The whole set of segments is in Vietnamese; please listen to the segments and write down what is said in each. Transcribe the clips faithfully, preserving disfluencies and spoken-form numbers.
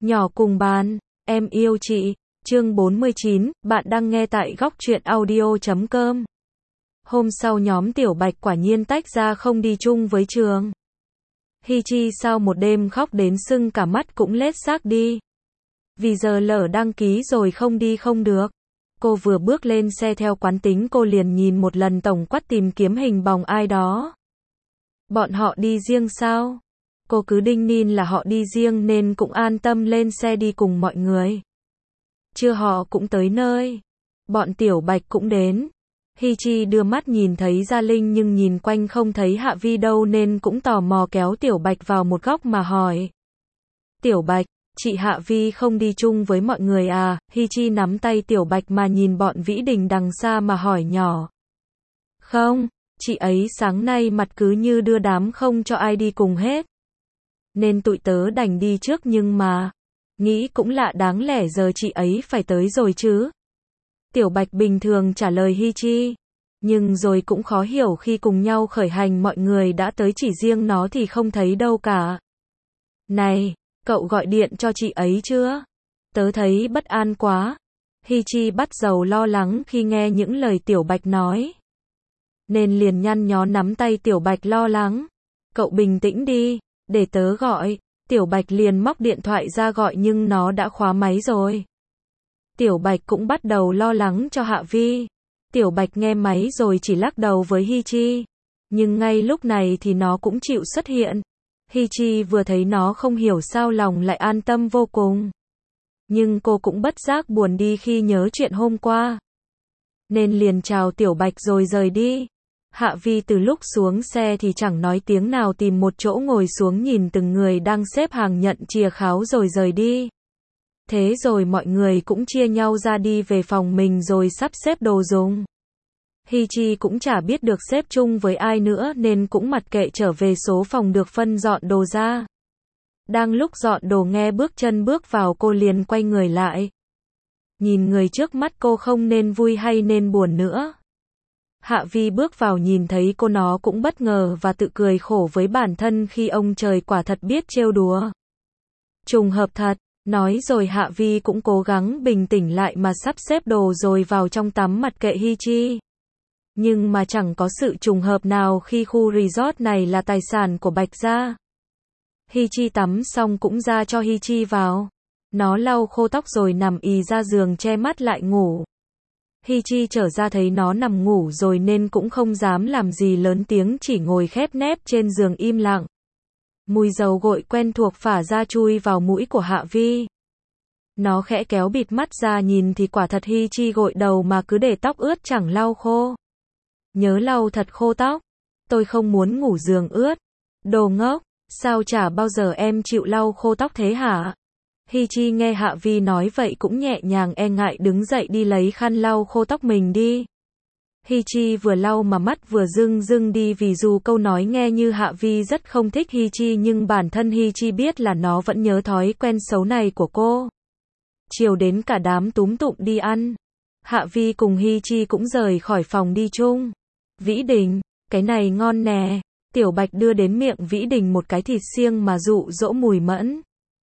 Nhỏ cùng bàn, em yêu chị. Chương bốn mươi chín, bạn đang nghe tại góc truyện audio chấm com. Hôm sau nhóm Tiểu Bạch quả nhiên tách ra không đi chung với Trường Hy Chi sau một đêm khóc đến sưng cả mắt cũng lết xác đi. Vì giờ lỡ đăng ký rồi không đi không được. Cô vừa bước lên xe theo quán tính cô liền nhìn một lần tổng quát tìm kiếm hình bóng ai đó. Bọn họ đi riêng sao? Cô cứ đinh ninh là họ đi riêng nên cũng an tâm lên xe đi cùng mọi người. Chưa họ cũng tới nơi. Bọn Tiểu Bạch cũng đến. Hy Chi đưa mắt nhìn thấy Gia Linh nhưng nhìn quanh không thấy Hạ Vi đâu nên cũng tò mò kéo Tiểu Bạch vào một góc mà hỏi. Tiểu Bạch, chị Hạ Vi không đi chung với mọi người à? Hy Chi nắm tay Tiểu Bạch mà nhìn bọn Vĩ Đình đằng xa mà hỏi nhỏ. Không, chị ấy sáng nay mặt cứ như đưa đám không cho ai đi cùng hết. Nên tụi tớ đành đi trước nhưng mà, nghĩ cũng lạ đáng lẽ giờ chị ấy phải tới rồi chứ. Tiểu Bạch bình thường trả lời Hy Chi. Nhưng rồi cũng khó hiểu khi cùng nhau khởi hành mọi người đã tới chỉ riêng nó thì không thấy đâu cả. Này, cậu gọi điện cho chị ấy chưa? Tớ thấy bất an quá. Hy Chi bắt đầu lo lắng khi nghe những lời Tiểu Bạch nói. Nên liền nhăn nhó nắm tay Tiểu Bạch lo lắng. Cậu bình tĩnh đi, để tớ gọi. Tiểu Bạch liền móc điện thoại ra gọi nhưng nó đã khóa máy rồi. Tiểu Bạch cũng bắt đầu lo lắng cho Hạ Vi. Tiểu Bạch nghe máy rồi chỉ lắc đầu với Hy Chi. Nhưng ngay lúc này thì nó cũng chịu xuất hiện. Hy Chi vừa thấy nó không hiểu sao lòng lại an tâm vô cùng. Nhưng cô cũng bất giác buồn đi khi nhớ chuyện hôm qua. Nên liền chào Tiểu Bạch rồi rời đi. Hạ Vi từ lúc xuống xe thì chẳng nói tiếng nào tìm một chỗ ngồi xuống nhìn từng người đang xếp hàng nhận chìa kháo rồi rời đi. Thế rồi mọi người cũng chia nhau ra đi về phòng mình rồi sắp xếp đồ dùng. Hy Chi cũng chả biết được xếp chung với ai nữa nên cũng mặc kệ trở về số phòng được phân dọn đồ ra. Đang lúc dọn đồ nghe bước chân bước vào cô liền quay người lại. Nhìn người trước mắt cô không nên vui hay nên buồn nữa. Hạ Vi bước vào nhìn thấy cô nó cũng bất ngờ và tự cười khổ với bản thân khi ông trời quả thật biết trêu đùa. Trùng hợp thật, nói rồi Hạ Vi cũng cố gắng bình tĩnh lại mà sắp xếp đồ rồi vào trong tắm mặt kệ Hy Chi. Nhưng mà chẳng có sự trùng hợp nào khi khu resort này là tài sản của Bạch gia. Hy Chi tắm xong cũng ra cho Hy Chi vào. Nó lau khô tóc rồi nằm ì ra giường che mắt lại ngủ. Hy Chi trở ra thấy nó nằm ngủ rồi nên cũng không dám làm gì lớn tiếng chỉ ngồi khép nép trên giường im lặng. Mùi dầu gội quen thuộc phả ra chui vào mũi của Hạ Vi. Nó khẽ kéo bịt mắt ra nhìn thì quả thật Hy Chi gội đầu mà cứ để tóc ướt chẳng lau khô. Nhớ lau thật khô tóc. Tôi không muốn ngủ giường ướt. Đồ ngốc, sao chả bao giờ em chịu lau khô tóc thế hả? Hy Chi nghe Hạ Vi nói vậy cũng nhẹ nhàng e ngại đứng dậy đi lấy khăn lau khô tóc mình đi. Hy Chi vừa lau mà mắt vừa rưng rưng đi vì dù câu nói nghe như Hạ Vi rất không thích Hy Chi nhưng bản thân Hy Chi biết là nó vẫn nhớ thói quen xấu này của cô. Chiều đến cả đám túm tụm đi ăn. Hạ Vi cùng Hy Chi cũng rời khỏi phòng đi chung. Vĩ Đình, cái này ngon nè. Tiểu Bạch đưa đến miệng Vĩ Đình một cái thịt xiêng mà dụ dỗ mùi mẫn.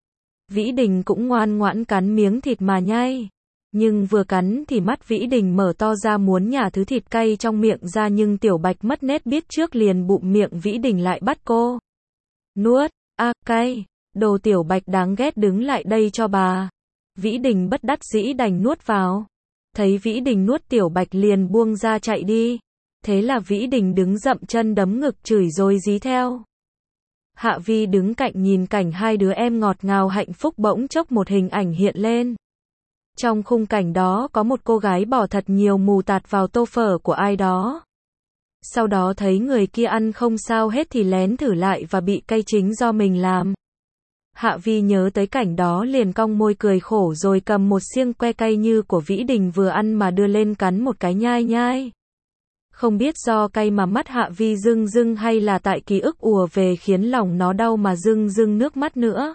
Vĩ Đình cũng ngoan ngoãn cắn miếng thịt mà nhai. Nhưng vừa cắn thì mắt Vĩ Đình mở to ra muốn nhả thứ thịt cay trong miệng ra nhưng Tiểu Bạch mất nét biết trước liền bụm miệng Vĩ Đình lại bắt cô. Nuốt, a à, cay, đồ Tiểu Bạch đáng ghét đứng lại đây cho bà. Vĩ Đình bất đắc dĩ đành nuốt vào. Thấy Vĩ Đình nuốt Tiểu Bạch liền buông ra chạy đi. Thế là Vĩ Đình đứng dậm chân đấm ngực chửi rồi dí theo. Hạ Vi đứng cạnh nhìn cảnh hai đứa em ngọt ngào hạnh phúc bỗng chốc một hình ảnh hiện lên. Trong khung cảnh đó có một cô gái bỏ thật nhiều mù tạt vào tô phở của ai đó. Sau đó thấy người kia ăn không sao hết thì lén thử lại và bị cay chính do mình làm. Hạ Vi nhớ tới cảnh đó liền cong môi cười khổ rồi cầm một xiêng que cay như của Vĩ Đình vừa ăn mà đưa lên cắn một cái nhai nhai. Không biết do cay mà mắt Hạ Vi rưng rưng hay là tại ký ức ùa về khiến lòng nó đau mà rưng rưng nước mắt nữa.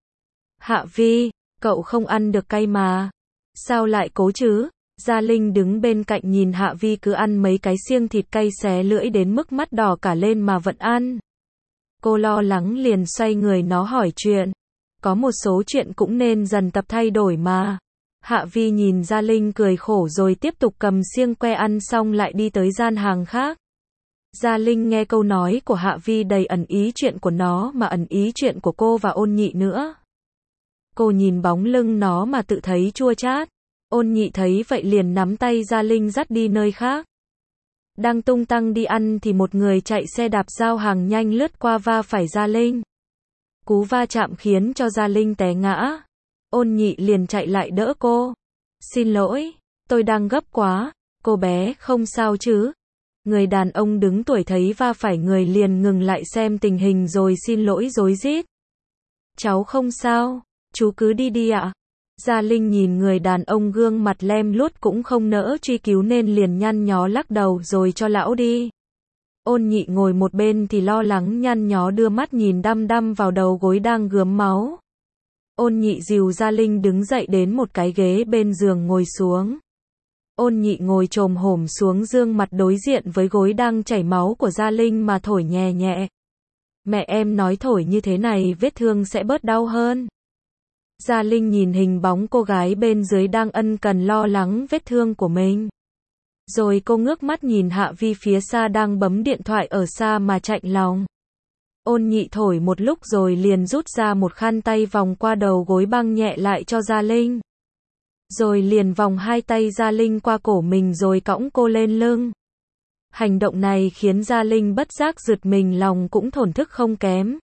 Hạ Vi, cậu không ăn được cay mà. Sao lại cố chứ? Gia Linh đứng bên cạnh nhìn Hạ Vi cứ ăn mấy cái xiêng thịt cay xé lưỡi đến mức mắt đỏ cả lên mà vẫn ăn. Cô lo lắng liền xoay người nó hỏi chuyện. Có một số chuyện cũng nên dần tập thay đổi mà. Hạ Vi nhìn Gia Linh cười khổ rồi tiếp tục cầm xiêng que ăn xong lại đi tới gian hàng khác. Gia Linh nghe câu nói của Hạ Vi đầy ẩn ý chuyện của nó mà ẩn ý chuyện của cô và Ôn Nhị nữa. Cô nhìn bóng lưng nó mà tự thấy chua chát. Ôn Nhị thấy vậy liền nắm tay Gia Linh dắt đi nơi khác. Đang tung tăng đi ăn thì một người chạy xe đạp giao hàng nhanh lướt qua va phải Gia Linh. Cú va chạm khiến cho Gia Linh té ngã. Ôn Nhị liền chạy lại đỡ cô. Xin lỗi, tôi đang gấp quá. Cô bé không sao chứ? Người đàn ông đứng tuổi thấy va phải người liền ngừng lại xem tình hình rồi xin lỗi rối rít. Cháu không sao, chú cứ đi đi ạ. Gia Linh nhìn người đàn ông gương mặt lem luốt cũng không nỡ truy cứu nên liền nhăn nhó lắc đầu rồi cho lão đi. Ôn Nhị ngồi một bên thì lo lắng nhăn nhó đưa mắt nhìn đăm đăm vào đầu gối đang gớm máu. Ôn Nhị dìu Gia Linh đứng dậy đến một cái ghế bên giường ngồi xuống. Ôn Nhị ngồi chồm hổm xuống dương mặt đối diện với gối đang chảy máu của Gia Linh mà thổi nhẹ nhẹ. Mẹ em nói thổi như thế này vết thương sẽ bớt đau hơn. Gia Linh nhìn hình bóng cô gái bên dưới đang ân cần lo lắng vết thương của mình. Rồi cô ngước mắt nhìn Hạ Vi phía xa đang bấm điện thoại ở xa mà chạnh lòng. Ôn Nhị thổi một lúc rồi liền rút ra một khăn tay vòng qua đầu gối băng nhẹ lại cho Gia Linh. Rồi liền vòng hai tay Gia Linh qua cổ mình rồi cõng cô lên lưng. Hành động này khiến Gia Linh bất giác giật mình lòng cũng thổn thức không kém.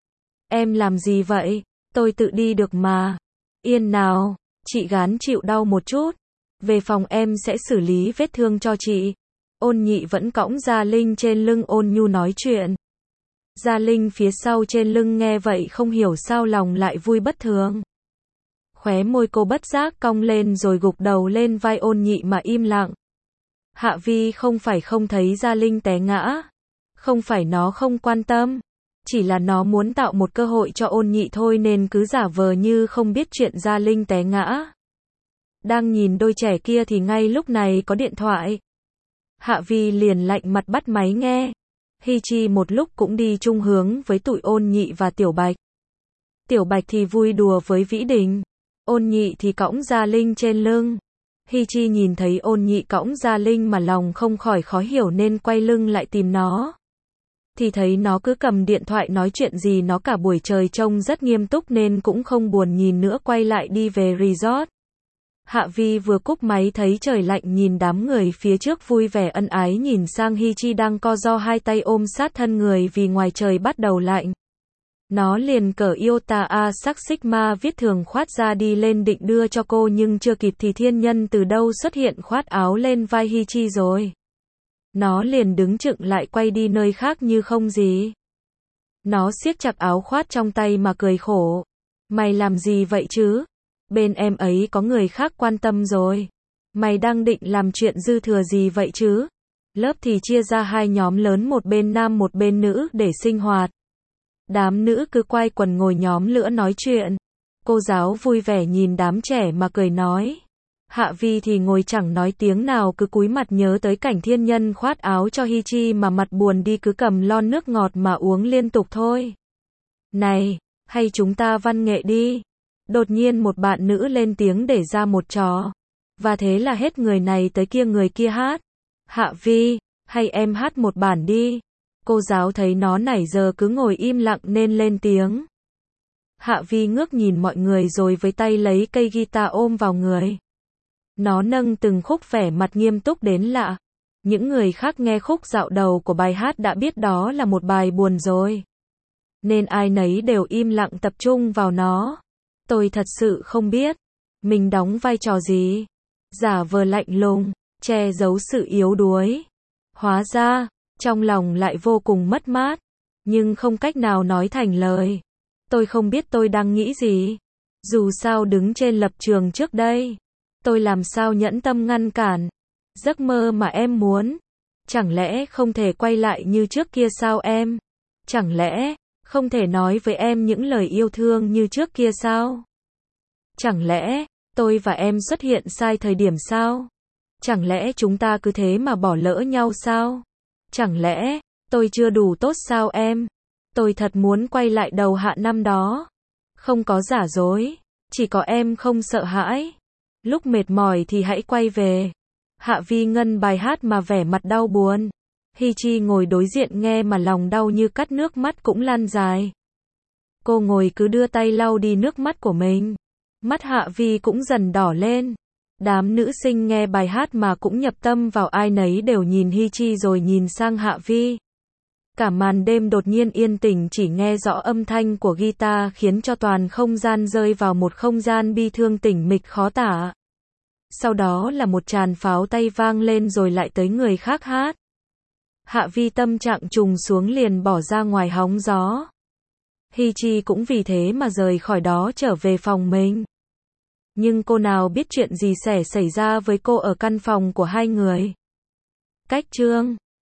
Em làm gì vậy? Tôi tự đi được mà. Yên nào, chị gán chịu đau một chút. Về phòng em sẽ xử lý vết thương cho chị. Ôn Nhị vẫn cõng Gia Linh trên lưng ôn nhu nói chuyện. Gia Linh phía sau trên lưng nghe vậy không hiểu sao lòng lại vui bất thường. Khóe môi cô bất giác cong lên rồi gục đầu lên vai Ôn Nhị mà im lặng. Hạ Vi không phải không thấy Gia Linh té ngã. Không phải nó không quan tâm. Chỉ là nó muốn tạo một cơ hội cho Ôn Nhị thôi nên cứ giả vờ như không biết chuyện Gia Linh té ngã. Đang nhìn đôi trẻ kia thì ngay lúc này có điện thoại. Hạ Vi liền lạnh mặt bắt máy nghe. Hi Chi một lúc cũng đi chung hướng với tụi Ôn Nhị và Tiểu Bạch. Tiểu Bạch thì vui đùa với Vĩ Đình. Ôn Nhị thì cõng Gia Linh trên lưng. Hi Chi nhìn thấy Ôn Nhị cõng Gia Linh mà lòng không khỏi khó hiểu nên quay lưng lại tìm nó. Thì thấy nó cứ cầm điện thoại nói chuyện gì nó cả buổi trời trông rất nghiêm túc nên cũng không buồn nhìn nữa quay lại đi về resort. Hạ Vi vừa cúp máy thấy trời lạnh nhìn đám người phía trước vui vẻ ân ái nhìn sang Hi Chi đang co ro hai tay ôm sát thân người vì ngoài trời bắt đầu lạnh. Nó liền cởi Iota A sắc Sigma viết thường khoát ra đi lên định đưa cho cô nhưng chưa kịp thì thiên nhân từ đâu xuất hiện khoát áo lên vai Hi Chi rồi. Nó liền đứng chựng lại quay đi nơi khác như không gì. Nó siết chặt áo khoát trong tay mà cười khổ. Mày làm gì vậy chứ? Bên em ấy có người khác quan tâm rồi. Mày đang định làm chuyện dư thừa gì vậy chứ? Lớp thì chia ra hai nhóm lớn một bên nam một bên nữ để sinh hoạt. Đám nữ cứ quay quần ngồi nhóm lửa nói chuyện. Cô giáo vui vẻ nhìn đám trẻ mà cười nói. Hạ Vi thì ngồi chẳng nói tiếng nào cứ cúi mặt nhớ tới cảnh thiên nhân khoát áo cho Hi Chi mà mặt buồn đi cứ cầm lon nước ngọt mà uống liên tục thôi. Này, hay chúng ta văn nghệ đi. Đột nhiên một bạn nữ lên tiếng để ra một trò. Và thế là hết người này tới kia người kia hát. Hạ Vi, hay em hát một bản đi. Cô giáo thấy nó nãy giờ cứ ngồi im lặng nên lên tiếng. Hạ Vi ngước nhìn mọi người rồi với tay lấy cây guitar ôm vào người. Nó nâng từng khúc vẻ mặt nghiêm túc đến lạ. Những người khác nghe khúc dạo đầu của bài hát đã biết đó là một bài buồn rồi. Nên ai nấy đều im lặng tập trung vào nó. Tôi thật sự không biết. Mình đóng vai trò gì? Giả vờ lạnh lùng, che giấu sự yếu đuối. Hóa ra, trong lòng lại vô cùng mất mát. Nhưng không cách nào nói thành lời. Tôi không biết tôi đang nghĩ gì. Dù sao đứng trên lập trường trước đây. Tôi làm sao nhẫn tâm ngăn cản. Giấc mơ mà em muốn. Chẳng lẽ không thể quay lại như trước kia sao em? Chẳng lẽ không thể nói với em những lời yêu thương như trước kia sao? Chẳng lẽ tôi và em xuất hiện sai thời điểm sao? Chẳng lẽ chúng ta cứ thế mà bỏ lỡ nhau sao? Chẳng lẽ tôi chưa đủ tốt sao em? Tôi thật muốn quay lại đầu hạ năm đó. Không có giả dối. Chỉ có em không sợ hãi. Lúc mệt mỏi thì hãy quay về. Hạ Vi ngân bài hát mà vẻ mặt đau buồn. Hi Chi ngồi đối diện nghe mà lòng đau như cắt, nước mắt cũng lan dài. Cô ngồi cứ đưa tay lau đi nước mắt của mình. Mắt Hạ Vi cũng dần đỏ lên. Đám nữ sinh nghe bài hát mà cũng nhập tâm vào, ai nấy đều nhìn Hi Chi rồi nhìn sang Hạ Vi. Cả màn đêm đột nhiên yên tĩnh, chỉ nghe rõ âm thanh của guitar khiến cho toàn không gian rơi vào một không gian bi thương tĩnh mịch khó tả. Sau đó là một tràng pháo tay vang lên rồi lại tới người khác hát. Hạ Vi tâm trạng trùng xuống liền bỏ ra ngoài hóng gió. Hi Chi cũng vì thế mà rời khỏi đó trở về phòng mình. Nhưng cô nào biết chuyện gì sẽ xảy ra với cô ở căn phòng của hai người. Cách chương